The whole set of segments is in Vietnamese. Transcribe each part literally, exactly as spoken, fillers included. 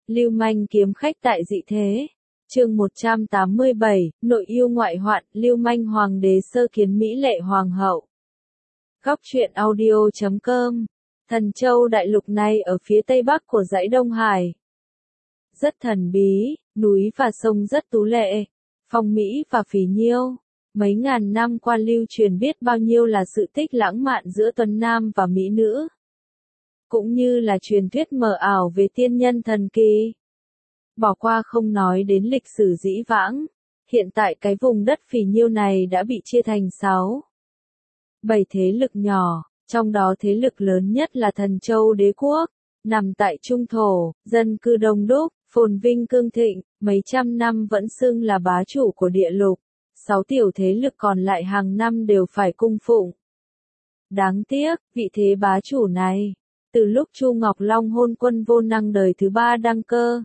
Lưu manh kiếm khách tại dị thế. Chương một trăm tám mươi bảy, nội yêu ngoại hoạn, lưu manh hoàng đế sơ kiến mỹ lệ hoàng hậu. Góc truyện audio chấm com. Thần châu đại lục này ở phía tây bắc của dãy Đông Hải. Rất thần bí, núi và sông rất tú lệ, phong mỹ và phì nhiêu. Mấy ngàn năm qua lưu truyền biết bao nhiêu là sự tích lãng mạn giữa tuấn nam và mỹ nữ. Cũng như là truyền thuyết mờ ảo về tiên nhân thần kỳ. Bỏ qua không nói đến lịch sử dĩ vãng, hiện tại cái vùng đất phì nhiêu này đã bị chia thành sáu, bảy thế lực nhỏ, trong đó thế lực lớn nhất là Thần Châu Đế Quốc, nằm tại Trung Thổ, dân cư đông đúc, phồn vinh cương thịnh, mấy trăm năm vẫn xưng là bá chủ của địa lục, sáu tiểu thế lực còn lại hàng năm đều phải cung phụng. Đáng tiếc, vị thế bá chủ này, từ lúc Chu Ngọc Long hôn quân vô năng đời thứ ba đăng cơ,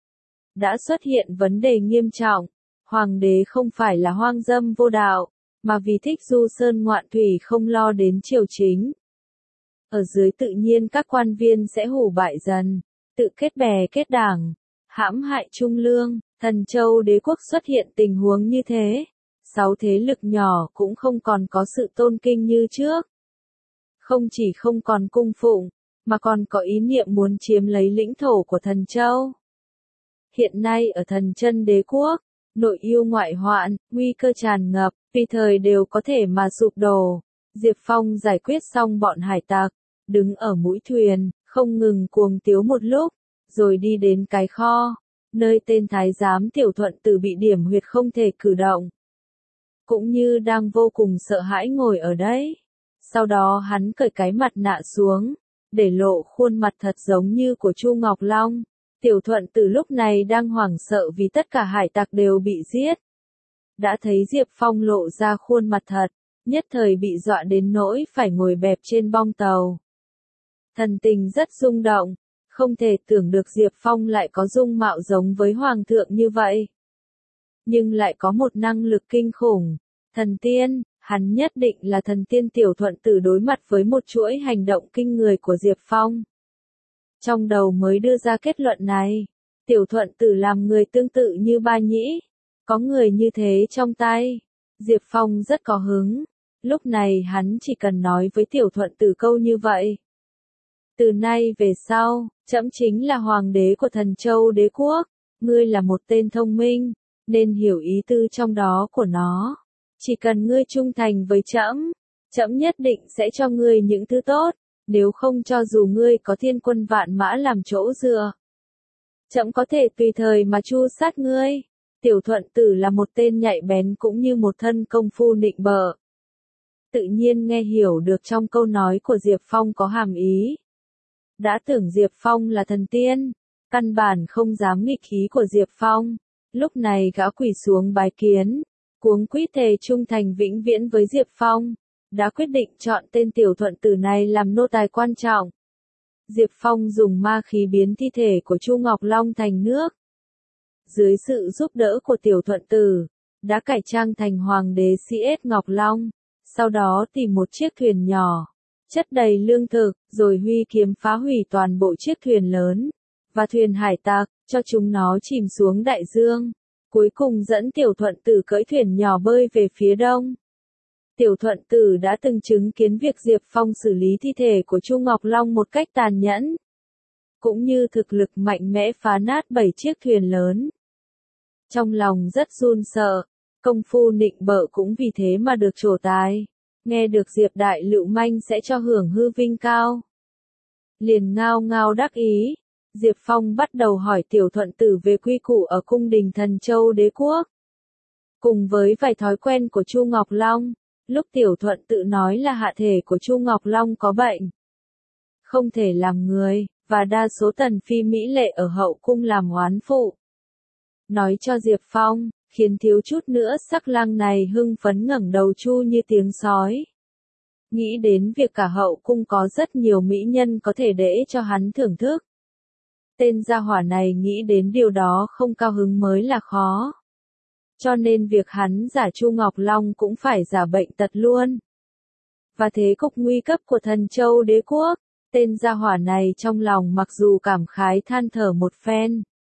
đã xuất hiện vấn đề nghiêm trọng. Hoàng đế không phải là hoang dâm vô đạo, mà vì thích du sơn ngoạn thủy không lo đến triều chính. Ở dưới tự nhiên các quan viên sẽ hủ bại dần, tự kết bè kết đảng, hãm hại trung lương. Thần Châu Đế Quốc xuất hiện tình huống như thế, sáu thế lực nhỏ cũng không còn có sự tôn kinh như trước. Không chỉ không còn cung phụng, mà còn có ý niệm muốn chiếm lấy lĩnh thổ của Thần Châu. Hiện nay ở Thần Chân Đế Quốc, nội yêu ngoại hoạn, nguy cơ tràn ngập, tùy thời đều có thể mà sụp đổ. Diệp Phong giải quyết xong bọn hải tặc, đứng ở mũi thuyền, không ngừng cuồng tiếu một lúc, rồi đi đến cái kho, nơi tên thái giám Tiểu Thuận Tử bị điểm huyệt không thể cử động. Cũng như đang vô cùng sợ hãi ngồi ở đấy. Sau đó hắn cởi cái mặt nạ xuống, để lộ khuôn mặt thật giống như của Chu Ngọc Long. Tiểu Thuận Tử lúc này đang hoảng sợ vì tất cả hải tặc đều bị giết. Đã thấy Diệp Phong lộ ra khuôn mặt thật, nhất thời bị dọa đến nỗi phải ngồi bẹp trên bong tàu. Thần tình rất rung động, không thể tưởng được Diệp Phong lại có dung mạo giống với Hoàng thượng như vậy. Nhưng lại có một năng lực kinh khủng, thần tiên, hắn nhất định là thần tiên. Tiểu Thuận Tử đối mặt với một chuỗi hành động kinh người của Diệp Phong. Trong đầu mới đưa ra kết luận này, Tiểu Thuận Tử làm người tương tự như Ba Nhĩ, có người như thế trong tay. Diệp Phong rất có hứng, lúc này hắn chỉ cần nói với Tiểu Thuận Tử câu như vậy. Từ nay về sau, trẫm chính là hoàng đế của Thần Châu Đế Quốc, ngươi là một tên thông minh, nên hiểu ý tư trong đó của nó. Chỉ cần ngươi trung thành với trẫm, trẫm nhất định sẽ cho ngươi những thứ tốt. Nếu không cho dù ngươi có thiên quân vạn mã làm chỗ dựa, trẫm có thể tùy thời mà tru sát ngươi. Tiểu Thuận Tử là một tên nhạy bén cũng như một thân công phu nịnh bợ. Tự nhiên nghe hiểu được trong câu nói của Diệp Phong có hàm ý. Đã tưởng Diệp Phong là thần tiên, căn bản không dám nghịch khí của Diệp Phong. Lúc này gã quỳ xuống bái kiến, cuống quýt thề trung thành vĩnh viễn với Diệp Phong. Đã quyết định chọn tên Tiểu Thuận Tử này làm nô tài quan trọng. Diệp Phong dùng ma khí biến thi thể của Chu Ngọc Long thành nước. Dưới sự giúp đỡ của Tiểu Thuận Tử, đã cải trang thành hoàng đế xê ét Ngọc Long. Sau đó tìm một chiếc thuyền nhỏ, chất đầy lương thực, rồi huy kiếm phá hủy toàn bộ chiếc thuyền lớn và thuyền hải tặc, cho chúng nó chìm xuống đại dương. Cuối cùng dẫn Tiểu Thuận Tử cưỡi thuyền nhỏ bơi về phía đông. Tiểu Thuận Tử đã từng chứng kiến việc Diệp Phong xử lý thi thể của Chu Ngọc Long một cách tàn nhẫn, cũng như thực lực mạnh mẽ phá nát bảy chiếc thuyền lớn. Trong lòng rất run sợ, công phu nịnh bợ cũng vì thế mà được trổ tài. Nghe được Diệp Đại Lựu Manh sẽ cho hưởng hư vinh cao, liền ngao ngao đắc ý. Diệp Phong bắt đầu hỏi Tiểu Thuận Tử về quy củ ở cung đình Thần Châu Đế Quốc, cùng với vài thói quen của Chu Ngọc Long. Lúc Tiểu Thuận Tự nói là hạ thể của Chu Ngọc Long có bệnh, không thể làm người, và đa số tần phi mỹ lệ ở hậu cung làm oán phụ. Nói cho Diệp Phong, khiến thiếu chút nữa sắc lang này hưng phấn ngẩng đầu chu như tiếng sói. Nghĩ đến việc cả hậu cung có rất nhiều mỹ nhân có thể để cho hắn thưởng thức. Tên gia hỏa này nghĩ đến điều đó không cao hứng mới là khó. Cho nên việc hắn giả Chu Ngọc Long cũng phải giả bệnh tật luôn. Và thế cục nguy cấp của Thần Châu Đế Quốc, tên gia hỏa này trong lòng mặc dù cảm khái than thở một phen,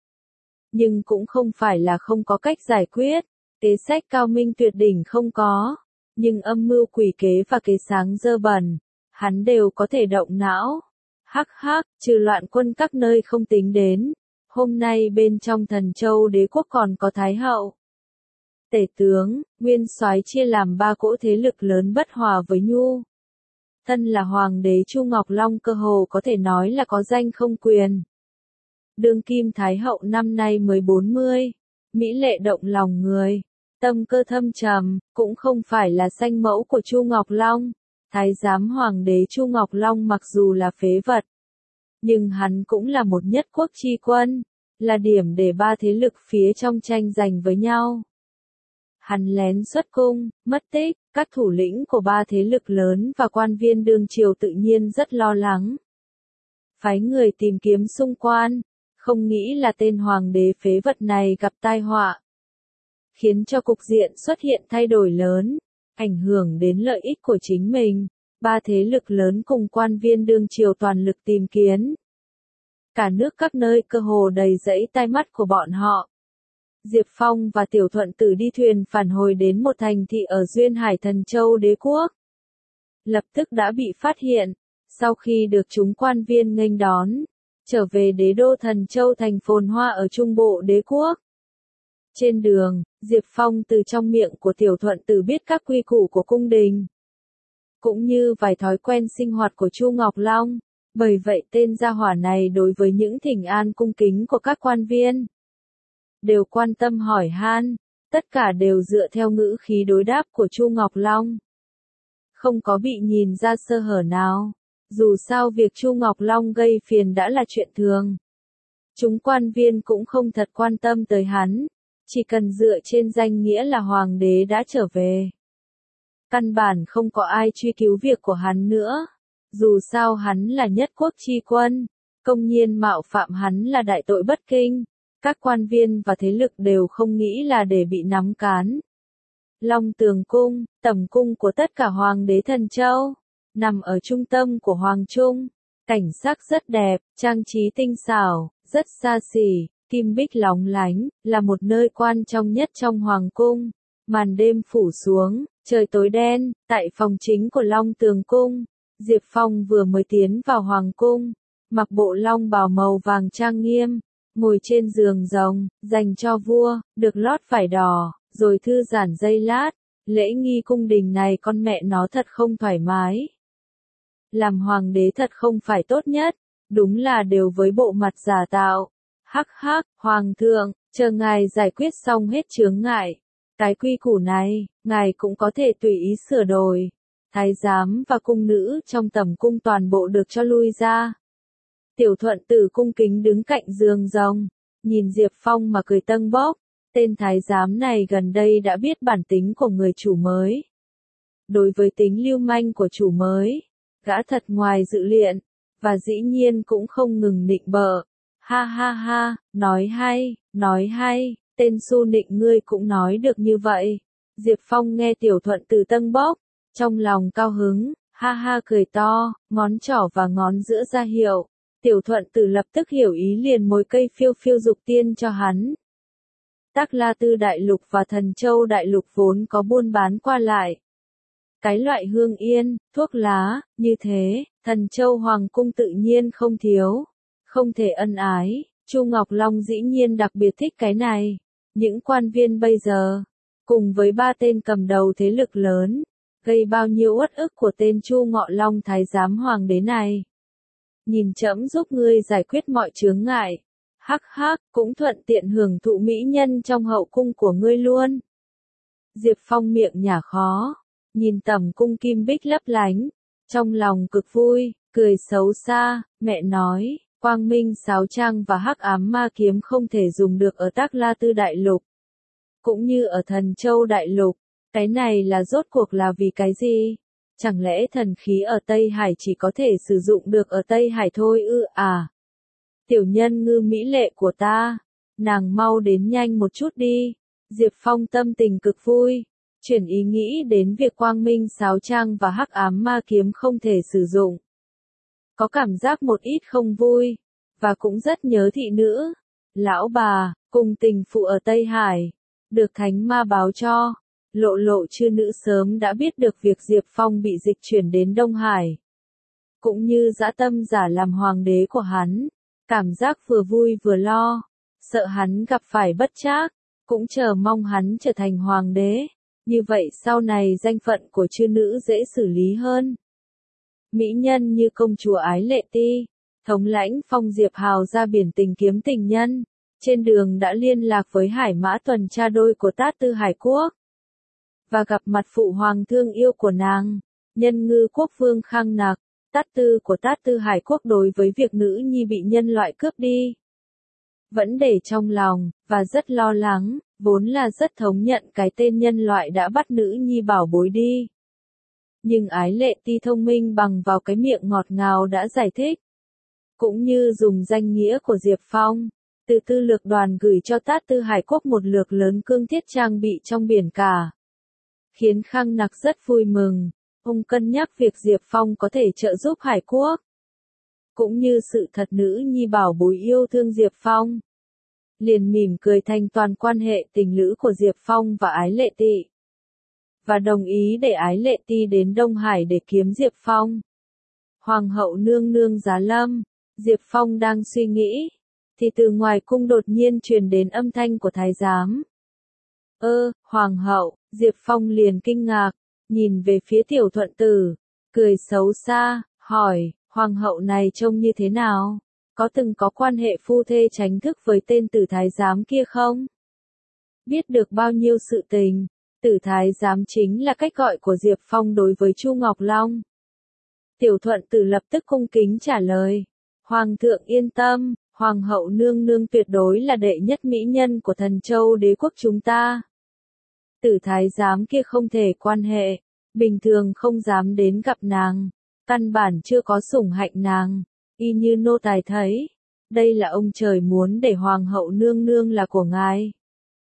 nhưng cũng không phải là không có cách giải quyết. Kế sách cao minh tuyệt đỉnh không có, nhưng âm mưu quỷ kế và kế sáng dơ bẩn, hắn đều có thể động não. Hắc hắc, trừ loạn quân các nơi không tính đến, hôm nay bên trong Thần Châu đế quốc còn có Thái hậu, Tể tướng, nguyên soái chia làm ba cỗ thế lực lớn bất hòa với Nhu. Thân là hoàng đế Chu Ngọc Long cơ hồ có thể nói là có danh không quyền. Đương kim Thái hậu năm nay mới bốn mươi, mỹ lệ động lòng người, tâm cơ thâm trầm, cũng không phải là sanh mẫu của Chu Ngọc Long. Thái giám hoàng đế Chu Ngọc Long mặc dù là phế vật, nhưng hắn cũng là một nhất quốc chi quân, là điểm để ba thế lực phía trong tranh giành với nhau. Hắn lén xuất cung, mất tích, các thủ lĩnh của ba thế lực lớn và quan viên đương triều tự nhiên rất lo lắng. Phái người tìm kiếm xung quan, không nghĩ là tên hoàng đế phế vật này gặp tai họa, khiến cho cục diện xuất hiện thay đổi lớn, ảnh hưởng đến lợi ích của chính mình. Ba thế lực lớn cùng quan viên đương triều toàn lực tìm kiếm. Cả nước các nơi cơ hồ đầy rẫy tai mắt của bọn họ. Diệp Phong và Tiểu Thuận Tử đi thuyền phản hồi đến một thành thị ở duyên hải Thần Châu đế quốc. Lập tức đã bị phát hiện, sau khi được chúng quan viên nghênh đón, trở về đế đô Thần Châu thành phồn hoa ở trung bộ đế quốc. Trên đường, Diệp Phong từ trong miệng của Tiểu Thuận Tử biết các quy củ của cung đình, cũng như vài thói quen sinh hoạt của Chu Ngọc Long. Bởi vậy tên gia hỏa này đối với những thỉnh an cung kính của các quan viên, đều quan tâm hỏi han, tất cả đều dựa theo ngữ khí đối đáp của Chu Ngọc Long. Không có bị nhìn ra sơ hở nào, dù sao việc Chu Ngọc Long gây phiền đã là chuyện thường. Chúng quan viên cũng không thật quan tâm tới hắn, chỉ cần dựa trên danh nghĩa là hoàng đế đã trở về. Căn bản không có ai truy cứu việc của hắn nữa. Dù sao hắn là nhất quốc chi quân, công nhiên mạo phạm hắn là đại tội bất kinh. Các quan viên và thế lực đều không nghĩ là để bị nắm cán. Long Tường Cung, tẩm cung của tất cả hoàng đế Thần Châu, nằm ở trung tâm của hoàng trung. Cảnh sắc rất đẹp, trang trí tinh xảo, rất xa xỉ, kim bích lóng lánh, là một nơi quan trọng nhất trong hoàng cung. Màn đêm phủ xuống, trời tối đen, tại phòng chính của Long Tường Cung, Diệp Phong vừa mới tiến vào hoàng cung, mặc bộ long bào màu vàng trang nghiêm, ngồi trên giường rồng, dành cho vua, được lót vải đỏ, rồi thư giãn giây lát. Lễ nghi cung đình này con mẹ nó thật không thoải mái. Làm hoàng đế thật không phải tốt nhất, đúng là đều với bộ mặt giả tạo. Hắc hắc, hoàng thượng, chờ ngài giải quyết xong hết chướng ngại. Cái quy củ này, ngài cũng có thể tùy ý sửa đổi. Thái giám và cung nữ trong tẩm cung toàn bộ được cho lui ra. Tiểu Thuận Tử cung kính đứng cạnh giường rồng, nhìn Diệp Phong mà cười tâng bốc. Tên thái giám này gần đây đã biết bản tính của người chủ mới. Đối với tính lưu manh của chủ mới, gã thật ngoài dự liệu, và dĩ nhiên cũng không ngừng nịnh bợ. Ha ha ha, nói hay, nói hay, tên su nịnh ngươi cũng nói được như vậy. Diệp Phong nghe Tiểu Thuận Tử tâng bốc, trong lòng cao hứng, ha ha cười to, ngón trỏ và ngón giữa ra hiệu. Tiểu Thuận Tử lập tức hiểu ý liền mồi cây phiêu phiêu dục tiên cho hắn. Tắc La Tư Đại Lục và Thần Châu Đại Lục vốn có buôn bán qua lại. Cái loại hương yên, thuốc lá, như thế, Thần Châu Hoàng Cung tự nhiên không thiếu. Không thể ân ái, Chu Ngọc Long dĩ nhiên đặc biệt thích cái này. Những quan viên bây giờ, cùng với ba tên cầm đầu thế lực lớn, gây bao nhiêu uất ức của tên Chu Ngọ Long thái giám hoàng đế này. Nhìn trẫm giúp ngươi giải quyết mọi chướng ngại. Hắc hắc, cũng thuận tiện hưởng thụ mỹ nhân trong hậu cung của ngươi luôn. Diệp Phong miệng nhả khó, nhìn tẩm cung kim bích lấp lánh, trong lòng cực vui, cười xấu xa, mẹ nói, quang minh sáo trang và hắc ám ma kiếm không thể dùng được ở Tắc La Tư Đại Lục, cũng như ở Thần Châu Đại Lục. Cái này là rốt cuộc là vì cái gì? Chẳng lẽ thần khí ở Tây Hải chỉ có thể sử dụng được ở Tây Hải thôi ư à? Tiểu nhân ngư mỹ lệ của ta, nàng mau đến nhanh một chút đi. Diệp Phong tâm tình cực vui, chuyển ý nghĩ đến việc quang minh sáo trang và hắc ám ma kiếm không thể sử dụng. Có cảm giác một ít không vui, và cũng rất nhớ thị nữ. Lão bà, cùng tình phụ ở Tây Hải, được thánh ma báo cho, Lộ Lộ chư nữ sớm đã biết được việc Diệp Phong bị dịch chuyển đến Đông Hải. Cũng như dã tâm giả làm hoàng đế của hắn, cảm giác vừa vui vừa lo, sợ hắn gặp phải bất trắc, cũng chờ mong hắn trở thành hoàng đế, như vậy sau này danh phận của chư nữ dễ xử lý hơn. Mỹ nhân như công chúa Ái Lệ Ti, thống lãnh phong Diệp Hào ra biển tìm kiếm tình nhân, trên đường đã liên lạc với hải mã tuần tra đôi của Tát Tư Hải Quốc, và gặp mặt phụ hoàng thương yêu của nàng, Nhân Ngư Quốc vương Khang Nặc, Tát Tư của Tát Tư Hải Quốc đối với việc nữ nhi bị nhân loại cướp đi. Vẫn để trong lòng, và rất lo lắng, vốn là rất thống nhận cái tên nhân loại đã bắt nữ nhi bảo bối đi. Nhưng Ái Lệ Ti thông minh bằng vào cái miệng ngọt ngào đã giải thích. Cũng như dùng danh nghĩa của Diệp Phong, từ tư lược đoàn gửi cho Tát Tư Hải Quốc một lược lớn cương thiết trang bị trong biển cả. Khiến Khang Nặc rất vui mừng, ông cân nhắc việc Diệp Phong có thể trợ giúp Hải Quốc. Cũng như sự thật nữ nhi bảo bối yêu thương Diệp Phong. Liền mỉm cười thanh toàn quan hệ tình lữ của Diệp Phong và Ái Lệ Ti. Và đồng ý để Ái Lệ Ti đến Đông Hải để kiếm Diệp Phong. Hoàng hậu nương nương giá lâm, Diệp Phong đang suy nghĩ, thì từ ngoài cung đột nhiên truyền đến âm thanh của thái giám. Ơ, Hoàng hậu, Diệp Phong liền kinh ngạc, nhìn về phía tiểu thuận tử, cười xấu xa, hỏi, Hoàng hậu này trông như thế nào? Có từng có quan hệ phu thê tránh thức với tên tử thái giám kia không? Biết được bao nhiêu sự tình, tử thái giám chính là cách gọi của Diệp Phong đối với Chu Ngọc Long. Tiểu thuận tử lập tức cung kính trả lời, Hoàng thượng yên tâm, Hoàng hậu nương nương tuyệt đối là đệ nhất mỹ nhân của Thần Châu đế quốc chúng ta. Tử thái giám kia không thể quan hệ, bình thường không dám đến gặp nàng, căn bản chưa có sủng hạnh nàng, y như nô tài thấy, đây là ông trời muốn để Hoàng hậu nương nương là của ngài.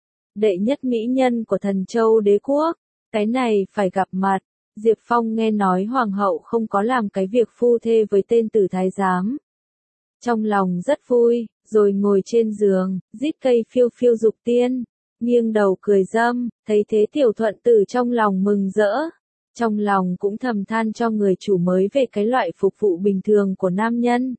Đệ nhất mỹ nhân của Thần Châu đế quốc, cái này phải gặp mặt. Diệp Phong nghe nói Hoàng hậu không có làm cái việc phu thê với tên tử thái giám. Trong lòng rất vui, rồi ngồi trên giường, rít cây phiêu phiêu dục tiên, nghiêng đầu cười dâm, thấy thế tiểu thuận tử trong lòng mừng rỡ. Trong lòng cũng thầm than cho người chủ mới về cái loại phục vụ bình thường của nam nhân.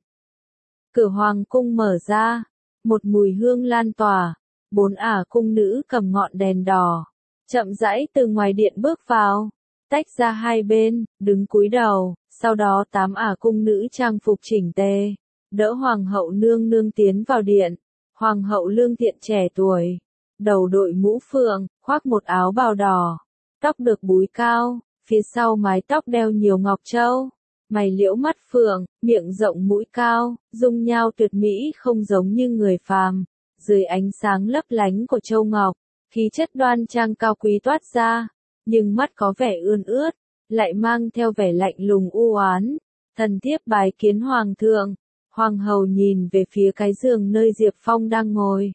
Cửa hoàng cung mở ra, một mùi hương lan tỏa, bốn ả cung nữ cầm ngọn đèn đỏ, chậm rãi từ ngoài điện bước vào. Tách ra hai bên, đứng cúi đầu, sau đó tám ả cung nữ trang phục chỉnh tề, đỡ hoàng hậu nương nương tiến vào điện. Hoàng hậu lương thiện trẻ tuổi, đầu đội mũ phượng, khoác một áo bào đỏ, tóc được búi cao, phía sau mái tóc đeo nhiều ngọc châu, mày liễu mắt phượng, miệng rộng mũi cao, dung nhao tuyệt mỹ không giống như người phàm, dưới ánh sáng lấp lánh của châu ngọc, khí chất đoan trang cao quý toát ra. Nhưng mắt có vẻ ươn ướt, lại mang theo vẻ lạnh lùng u oán. Thần thiếp bái kiến hoàng thượng. Hoàng hậu nhìn về phía cái giường nơi Diệp Phong đang ngồi.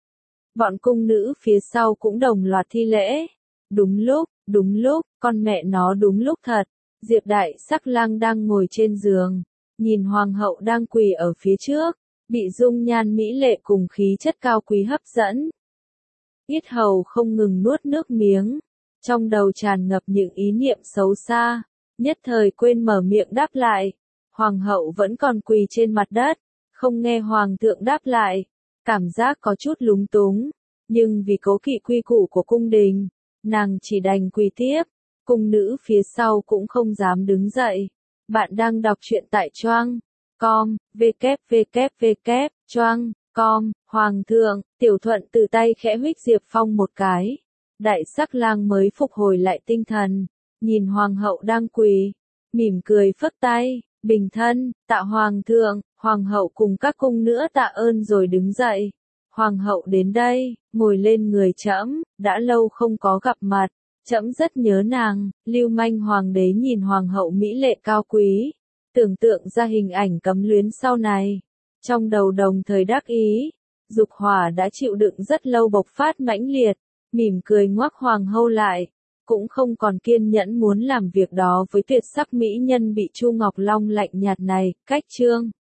Bọn cung nữ phía sau cũng đồng loạt thi lễ. Đúng lúc, đúng lúc, con mẹ nó đúng lúc thật. Diệp đại sắc lang đang ngồi trên giường, nhìn hoàng hậu đang quỳ ở phía trước, bị dung nhan mỹ lệ cùng khí chất cao quý hấp dẫn. Yết hầu không ngừng nuốt nước miếng. Trong đầu tràn ngập những ý niệm xấu xa, nhất thời quên mở miệng đáp lại. Hoàng hậu vẫn còn quỳ trên mặt đất, không nghe hoàng thượng đáp lại, cảm giác có chút lúng túng, nhưng vì cố kỵ quy củ của cung đình, nàng chỉ đành quỳ tiếp. Cung nữ phía sau cũng không dám đứng dậy. Bạn đang đọc truyện tại choang com, www, choang com, hoàng thượng, tiểu thuận từ tay khẽ huých Diệp Phong một cái. Đại sắc lang mới phục hồi lại tinh thần, nhìn hoàng hậu đang quỳ, mỉm cười phất tay, bình thân, tạ hoàng thượng. Hoàng hậu cùng các cung nữ tạ ơn rồi đứng dậy. Hoàng hậu đến đây, ngồi lên người trẫm, đã lâu không có gặp mặt, trẫm rất nhớ nàng. Lưu manh hoàng đế nhìn hoàng hậu mỹ lệ cao quý, tưởng tượng ra hình ảnh cấm luyến sau này, trong đầu đồng thời đắc ý, dục hỏa đã chịu đựng rất lâu bộc phát mãnh liệt. Mỉm cười ngoắc hoàng hậu lại, cũng không còn kiên nhẫn muốn làm việc đó với tuyệt sắc mỹ nhân bị Chu Ngọc Long lạnh nhạt này. Cách chương